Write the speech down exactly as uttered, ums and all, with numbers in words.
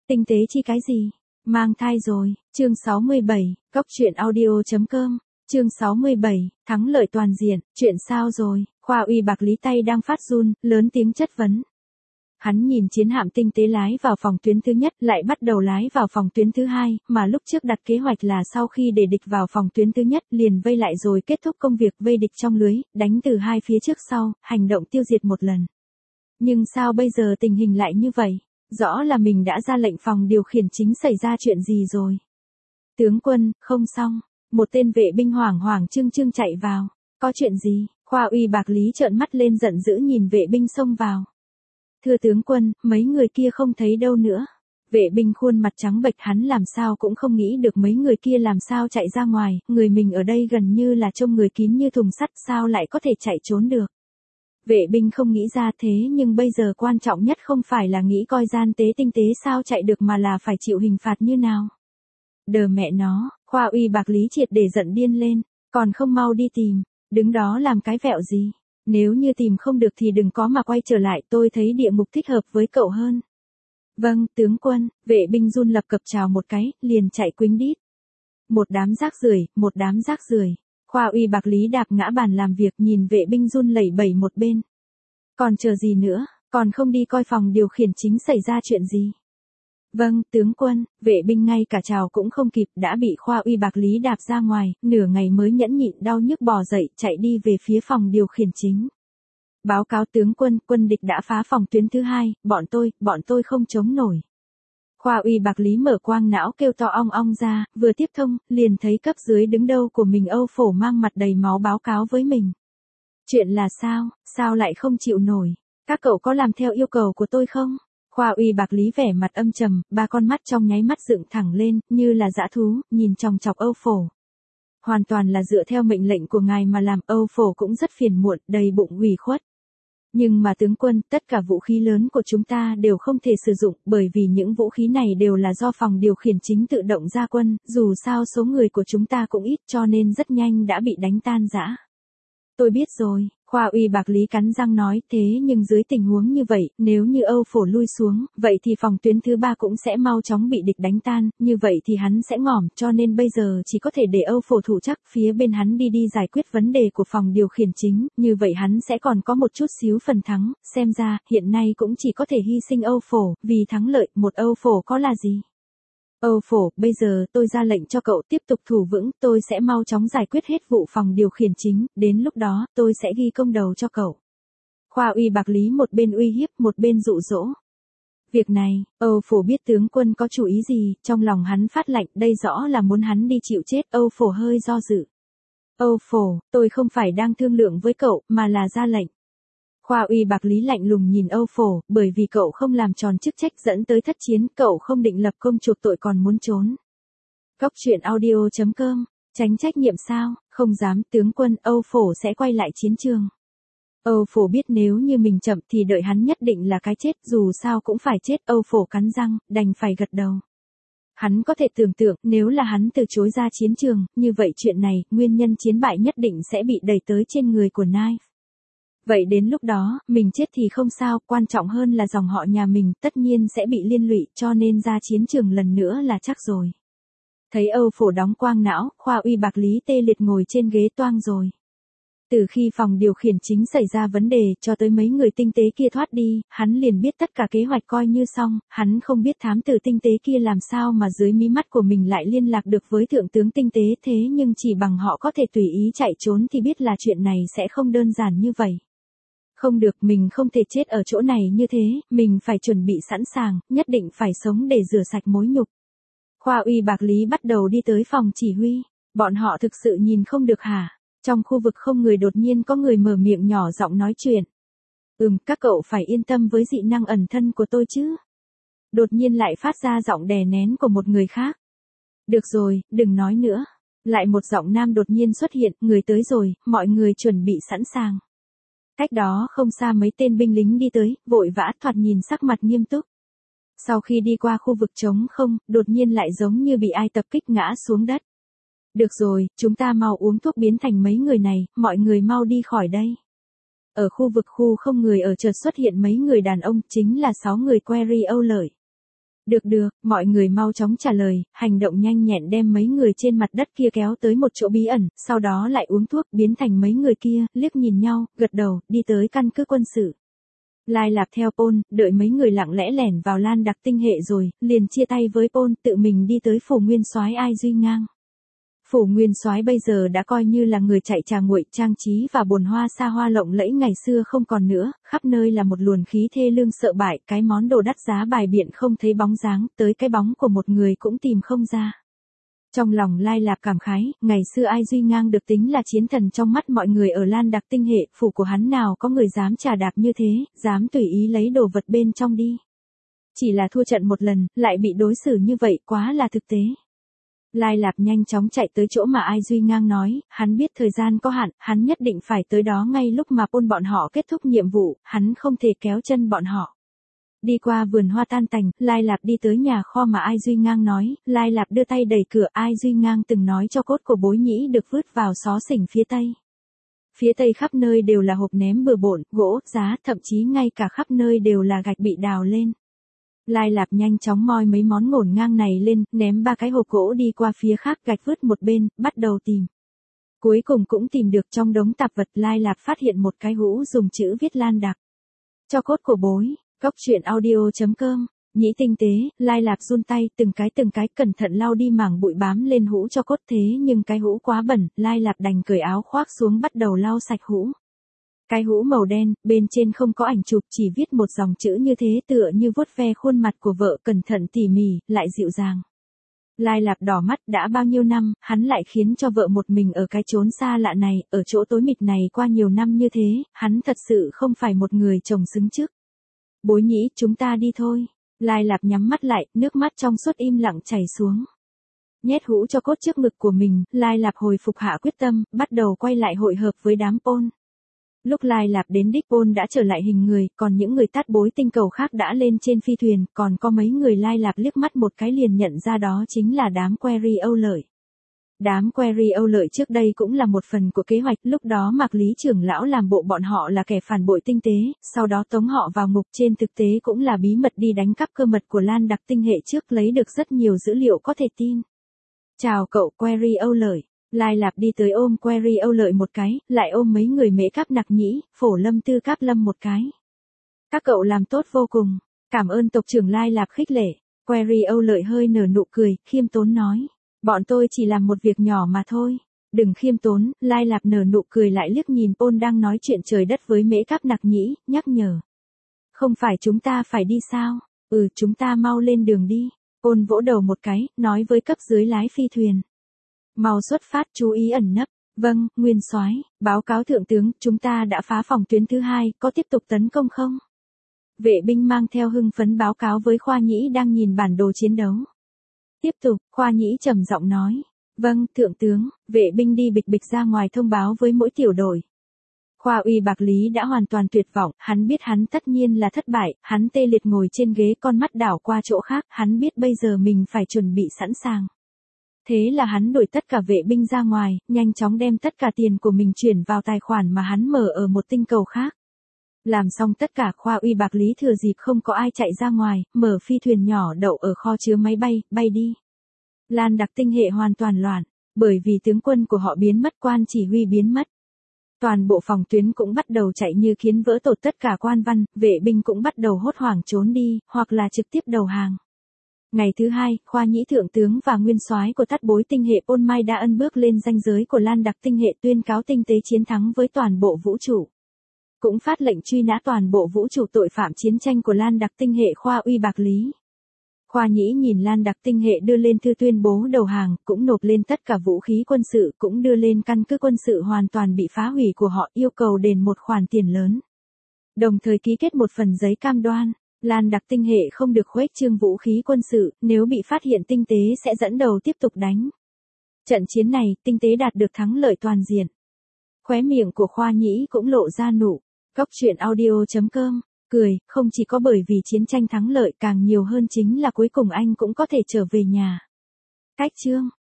Tinh tế chi cái gì? Mang thai rồi, chương sáu mươi bảy, cốc truyện audio.com, chương sáu mươi bảy, thắng lợi toàn diện, chuyện sao rồi? Khoa uy bạc lý tay đang phát run, lớn tiếng chất vấn. Hắn nhìn chiến hạm tinh tế lái vào phòng tuyến thứ nhất, lại bắt đầu lái vào phòng tuyến thứ hai, mà lúc trước đặt kế hoạch là sau khi để địch vào phòng tuyến thứ nhất, liền vây lại rồi kết thúc công việc vây địch trong lưới, đánh từ hai phía trước sau, hành động tiêu diệt một lần. Nhưng sao bây giờ tình hình lại như vậy? Rõ là mình đã ra lệnh phòng điều khiển chính xảy ra chuyện gì rồi? Tướng quân, không xong. Một tên vệ binh hoảng hoảng trương trương chạy vào. Có chuyện gì? Khoa uy bạc lý trợn mắt lên giận dữ nhìn vệ binh xông vào. Thưa tướng quân, mấy người kia không thấy đâu nữa. Vệ binh khuôn mặt trắng bệch, hắn làm sao cũng không nghĩ được mấy người kia làm sao chạy ra ngoài, người mình ở đây gần như là trông người kín như thùng sắt, sao lại có thể chạy trốn được. Vệ binh không nghĩ ra thế, nhưng bây giờ quan trọng nhất không phải là nghĩ coi gian tế tinh tế sao chạy được mà là phải chịu hình phạt như nào. Đờ mẹ nó, Khoa uy bạc lý triệt để giận điên lên, còn không mau đi tìm, đứng đó làm cái vẹo gì. Nếu như tìm không được thì đừng có mà quay trở lại, tôi thấy địa ngục thích hợp với cậu hơn. Vâng, tướng quân, vệ binh run lập cập chào một cái, liền chạy quýnh đít. Một đám rác rưởi, một đám rác rưởi. Khoa uy bạc lý đạp ngã bàn làm việc, nhìn vệ binh run lẩy bẩy một bên. Còn chờ gì nữa, còn không đi coi phòng điều khiển chính xảy ra chuyện gì. Vâng, tướng quân, vệ binh ngay cả chào cũng không kịp đã bị Khoa uy bạc lý đạp ra ngoài, nửa ngày mới nhẫn nhịn đau nhức bò dậy chạy đi về phía phòng điều khiển chính. Báo cáo tướng quân, quân địch đã phá phòng tuyến thứ hai, bọn tôi, bọn tôi không chống nổi. Khoa uy bạc lý mở quang não kêu to ong ong ra, vừa tiếp thông, liền thấy cấp dưới đứng đâu của mình Âu Phổ mang mặt đầy máu báo cáo với mình. Chuyện là sao, sao lại không chịu nổi, các cậu có làm theo yêu cầu của tôi không? Khoa uy bạc lý vẻ mặt âm trầm, ba con mắt trong nháy mắt dựng thẳng lên, như là dã thú, nhìn chòng chọc Âu Phổ. Hoàn toàn là dựa theo mệnh lệnh của ngài mà làm. Âu Phổ cũng rất phiền muộn, đầy bụng ủy khuất. Nhưng mà tướng quân, tất cả vũ khí lớn của chúng ta đều không thể sử dụng, bởi vì những vũ khí này đều là do phòng điều khiển chính tự động ra quân, dù sao số người của chúng ta cũng ít cho nên rất nhanh đã bị đánh tan rã. Tôi biết rồi, Khoa uy bạc lý cắn răng nói, thế nhưng dưới tình huống như vậy, nếu như Âu Phổ lui xuống, vậy thì phòng tuyến thứ ba cũng sẽ mau chóng bị địch đánh tan, như vậy thì hắn sẽ ngỏm, cho nên bây giờ chỉ có thể để Âu Phổ thủ chắc, phía bên hắn đi đi giải quyết vấn đề của phòng điều khiển chính, như vậy hắn sẽ còn có một chút xíu phần thắng, xem ra, hiện nay cũng chỉ có thể hy sinh Âu Phổ, vì thắng lợi, một Âu Phổ có là gì? Âu Phổ, bây giờ tôi ra lệnh cho cậu tiếp tục thủ vững, tôi sẽ mau chóng giải quyết hết vụ phòng điều khiển chính, đến lúc đó, tôi sẽ ghi công đầu cho cậu. Khoa uy bạc lý một bên uy hiếp, một bên dụ dỗ. Việc này, Âu Phổ biết tướng quân có chủ ý gì, trong lòng hắn phát lạnh, đây rõ là muốn hắn đi chịu chết. Âu Phổ hơi do dự. Âu Phổ, tôi không phải đang thương lượng với cậu, mà là ra lệnh. Khoa uy bạc lý lạnh lùng nhìn Âu Phổ, bởi vì cậu không làm tròn chức trách dẫn tới thất chiến, cậu không định lập công chuộc tội còn muốn trốn. Cốc truyện audio.com, tránh trách nhiệm sao, không dám, tướng quân. Âu Phổ sẽ quay lại chiến trường. Âu Phổ biết nếu như mình chậm thì đợi hắn nhất định là cái chết, dù sao cũng phải chết. Âu Phổ cắn răng, đành phải gật đầu. Hắn có thể tưởng tượng, nếu là hắn từ chối ra chiến trường, như vậy chuyện này, nguyên nhân chiến bại nhất định sẽ bị đẩy tới trên người của Nai. Vậy đến lúc đó, mình chết thì không sao, quan trọng hơn là dòng họ nhà mình, tất nhiên sẽ bị liên lụy, cho nên ra chiến trường lần nữa là chắc rồi. Thấy Âu Phổ đóng quang não, Khoa uy bạc lý tê liệt ngồi trên ghế toang rồi. Từ khi phòng điều khiển chính xảy ra vấn đề, cho tới mấy người tinh tế kia thoát đi, hắn liền biết tất cả kế hoạch coi như xong, hắn không biết thám tử tinh tế kia làm sao mà dưới mí mắt của mình lại liên lạc được với thượng tướng tinh tế, thế nhưng chỉ bằng họ có thể tùy ý chạy trốn thì biết là chuyện này sẽ không đơn giản như vậy. Không được, mình không thể chết ở chỗ này như thế, mình phải chuẩn bị sẵn sàng, nhất định phải sống để rửa sạch mối nhục. Khoa uy bạc lý bắt đầu đi tới phòng chỉ huy, bọn họ thực sự nhìn không được hả? Trong khu vực không người đột nhiên có người mở miệng nhỏ giọng nói chuyện. Ừm, các cậu phải yên tâm với dị năng ẩn thân của tôi chứ. Đột nhiên lại phát ra giọng đè nén của một người khác. Được rồi, đừng nói nữa. Lại một giọng nam đột nhiên xuất hiện, người tới rồi, mọi người chuẩn bị sẵn sàng. Cách đó không xa mấy tên binh lính đi tới, vội vã, thoạt nhìn sắc mặt nghiêm túc. Sau khi đi qua khu vực trống không, đột nhiên lại giống như bị ai tập kích ngã xuống đất. Được rồi, chúng ta mau uống thuốc biến thành mấy người này, mọi người mau đi khỏi đây. Ở khu vực khu không người ở chợt xuất hiện mấy người đàn ông, chính là sáu người Query Âu Lợi. Được được, mọi người mau chóng trả lời, hành động nhanh nhẹn đem mấy người trên mặt đất kia kéo tới một chỗ bí ẩn, sau đó lại uống thuốc biến thành mấy người kia, liếc nhìn nhau, gật đầu, đi tới căn cứ quân sự. Lai Lạp theo Paul, đợi mấy người lặng lẽ lẻn vào Lan Đặc tinh hệ rồi, liền chia tay với Paul, tự mình đi tới phủ nguyên soái Ai Duy Ngang. Phủ nguyên soái bây giờ đã coi như là người chạy trà nguội, trang trí và bồn hoa xa hoa lộng lẫy ngày xưa không còn nữa, khắp nơi là một luồng khí thê lương sợ bại, cái món đồ đắt giá bài biện không thấy bóng dáng, tới cái bóng của một người cũng tìm không ra. Trong lòng Lai Lạp cảm khái, ngày xưa Ai Duy Ngang được tính là chiến thần trong mắt mọi người ở Lan Đặc tinh hệ, phủ của hắn nào có người dám trà đạp như thế, dám tùy ý lấy đồ vật bên trong đi. Chỉ là thua trận một lần, lại bị đối xử như vậy, quá là thực tế. Lai Lạp nhanh chóng chạy tới chỗ mà Ai Duy Ngang nói, hắn biết thời gian có hạn, hắn nhất định phải tới đó ngay lúc mà Paul bọn họ kết thúc nhiệm vụ, hắn không thể kéo chân bọn họ. Đi qua vườn hoa tan tành, Lai Lạp đi tới nhà kho mà Ai Duy Ngang nói, Lai Lạp đưa tay đẩy cửa, Ai Duy Ngang từng nói cho cốt của Bối Nhĩ được vứt vào xó xỉnh phía tây. Phía tây khắp nơi đều là hộp ném bừa bộn, gỗ, giá, thậm chí ngay cả khắp nơi đều là gạch bị đào lên. Lai Lạp nhanh chóng moi mấy món ngổn ngang này lên, ném ba cái hộp gỗ đi qua phía khác, gạch vứt một bên, bắt đầu tìm. Cuối cùng cũng tìm được trong đống tạp vật. Lai Lạp phát hiện một cái hũ dùng chữ viết Lan Đặc. Cho cốt của Bối. Cốc truyện audio chấm com. Nhĩ tinh tế, Lai Lạp run tay, từng cái từng cái cẩn thận lau đi mảng bụi bám lên hũ cho cốt, thế nhưng cái hũ quá bẩn, Lai Lạp đành cởi áo khoác xuống bắt đầu lau sạch hũ. Cái hũ màu đen, bên trên không có ảnh chụp, chỉ viết một dòng chữ như thế, tựa như vuốt ve khuôn mặt của vợ, cẩn thận tỉ mỉ, lại dịu dàng. Lai Lạp đỏ mắt, đã bao nhiêu năm, hắn lại khiến cho vợ một mình ở cái chốn xa lạ này, ở chỗ tối mịt này qua nhiều năm như thế, hắn thật sự không phải một người chồng xứng trước. Bối Nhĩ, chúng ta đi thôi. Lai Lạp nhắm mắt lại, nước mắt trong suốt im lặng chảy xuống. Nhét hũ cho cốt trước ngực của mình, Lai Lạp hồi phục hạ quyết tâm, bắt đầu quay lại hội hợp với đám Paul. Lúc Lai Lạp đến đích, Paul đã trở lại hình người, còn những người tát bối tinh cầu khác đã lên trên phi thuyền, còn có mấy người Lai Lạp liếc mắt một cái liền nhận ra đó chính là đám Query Âu Lợi. Đám Query Âu Lợi trước đây cũng là một phần của kế hoạch, lúc đó Mạc Lý trưởng lão làm bộ bọn họ là kẻ phản bội tinh tế, sau đó tống họ vào ngục, trên thực tế cũng là bí mật đi đánh cắp cơ mật của Lan Đặc tinh hệ trước, lấy được rất nhiều dữ liệu có thể tin. Chào cậu Query Âu Lợi. Lai Lạp đi tới ôm Query Âu Lợi một cái, lại ôm mấy người Mễ Cáp Nặc Nhĩ, Phổ Lâm Tư Cáp Lâm một cái. Các cậu làm tốt vô cùng, cảm ơn tộc trưởng. Lai Lạp khích lệ. Query Âu Lợi hơi nở nụ cười, khiêm tốn nói, bọn tôi chỉ làm một việc nhỏ mà thôi. Đừng khiêm tốn. Lai Lạp nở nụ cười lại liếc nhìn Paul đang nói chuyện trời đất với Mễ Cáp Nặc Nhĩ, nhắc nhở. Không phải chúng ta phải đi sao? Ừ, chúng ta mau lên đường đi. Paul vỗ đầu một cái, nói với cấp dưới lái phi thuyền. Mau xuất phát, chú ý ẩn nấp. Vâng, Nguyên soái. Báo cáo thượng tướng, chúng ta đã phá phòng tuyến thứ hai, có tiếp tục tấn công không? Vệ binh mang theo hưng phấn báo cáo với Khoa Nhĩ đang nhìn bản đồ chiến đấu. Tiếp tục, Khoa Nhĩ trầm giọng nói. Vâng, thượng tướng. Vệ binh đi bịch bịch ra ngoài thông báo với mỗi tiểu đội. Khoa Uy Bạc Lý đã hoàn toàn tuyệt vọng, hắn biết hắn tất nhiên là thất bại, hắn tê liệt ngồi trên ghế, con mắt đảo qua chỗ khác, hắn biết bây giờ mình phải chuẩn bị sẵn sàng. Thế là hắn đuổi tất cả vệ binh ra ngoài, nhanh chóng đem tất cả tiền của mình chuyển vào tài khoản mà hắn mở ở một tinh cầu khác. Làm xong tất cả, Khoa Uy Bạc Lý thừa dịp không có ai chạy ra ngoài, mở phi thuyền nhỏ đậu ở kho chứa máy bay, bay đi. Lan Đặc tinh hệ hoàn toàn loạn, bởi vì tướng quân của họ biến mất, quan chỉ huy biến mất. Toàn bộ phòng tuyến cũng bắt đầu chạy như kiến vỡ tột, tất cả quan văn, vệ binh cũng bắt đầu hốt hoảng trốn đi, hoặc là trực tiếp đầu hàng. Ngày thứ hai, Khoa Nhĩ thượng tướng và nguyên soái của tát bối tinh hệ Paul Mai đã ân bước lên ranh giới của Lan Đặc tinh hệ, tuyên cáo tinh tế chiến thắng với toàn bộ vũ trụ. Cũng phát lệnh truy nã toàn bộ vũ trụ tội phạm chiến tranh của Lan Đặc tinh hệ Khoa Uy Bạc Lý. Khoa Nhĩ nhìn Lan Đặc tinh hệ đưa lên thư tuyên bố đầu hàng, cũng nộp lên tất cả vũ khí quân sự, cũng đưa lên căn cứ quân sự hoàn toàn bị phá hủy của họ, yêu cầu đền một khoản tiền lớn. Đồng thời ký kết một phần giấy cam đoan. Lan Đặc tinh hệ không được khuếch trương vũ khí quân sự, nếu bị phát hiện tinh tế sẽ dẫn đầu tiếp tục đánh. Trận chiến này, tinh tế đạt được thắng lợi toàn diện. Khóe miệng của Khoa Nhĩ cũng lộ ra nụ. Cốc truyện audio chấm com, cười, không chỉ có bởi vì chiến tranh thắng lợi, càng nhiều hơn chính là cuối cùng anh cũng có thể trở về nhà. Cách chương